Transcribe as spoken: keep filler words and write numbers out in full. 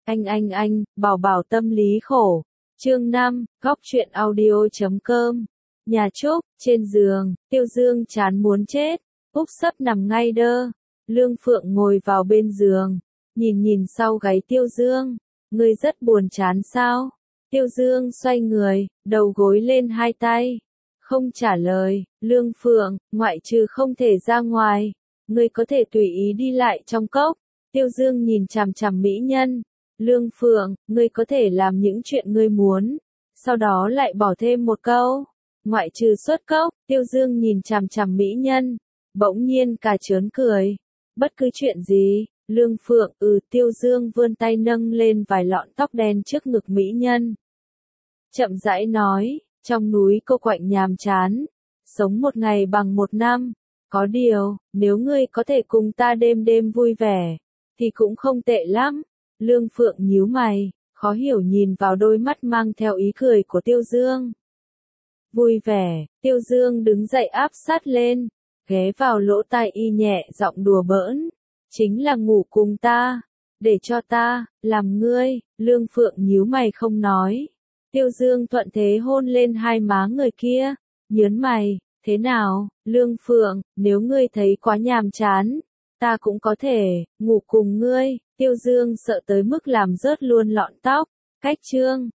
Anh anh anh, bảo bảo tâm lý khổ. Chương năm, góc truyện audio.com. Nhà Trúc, trên giường, Tiêu Dương chán muốn chết, úp sấp nằm ngay đơ. Lương Phượng ngồi vào bên giường, nhìn nhìn sau gáy Tiêu Dương. Ngươi rất buồn chán sao? Tiêu Dương xoay người, đầu gối lên hai tay. Không trả lời. Lương Phượng, ngoại trừ không thể ra ngoài, ngươi có thể tùy ý đi lại trong cốc. Tiêu Dương nhìn chằm chằm mỹ nhân. Lương Phượng, ngươi có thể làm những chuyện ngươi muốn, sau đó lại bỏ thêm một câu, ngoại trừ xuất cốc. Tiêu Dương nhìn chằm chằm mỹ nhân, bỗng nhiên cả trớn cười. Bất cứ chuyện gì. Lương Phượng, ừ. Tiêu Dương vươn tay nâng lên vài lọn tóc đen trước ngực mỹ nhân. Chậm rãi nói, trong núi cô quạnh nhàm chán, sống một ngày bằng một năm. Có điều, nếu ngươi có thể cùng ta đêm đêm vui vẻ, thì cũng không tệ lắm. Lương Phượng nhíu mày, khó hiểu nhìn vào đôi mắt mang theo ý cười của Tiêu Dương. Vui vẻ. Tiêu Dương đứng dậy áp sát lên, ghé vào lỗ tai y nhẹ giọng đùa bỡn. Chính là ngủ cùng ta, để cho ta làm ngươi. Lương Phượng nhíu mày không nói. Tiêu Dương thuận thế hôn lên hai má người kia, nhớn mày, thế nào? Lương Phượng, nếu ngươi thấy quá nhàm chán, ta cũng có thể ngủ cùng ngươi. Tiêu Dương sợ tới mức làm rớt luôn lọn tóc. Cách chương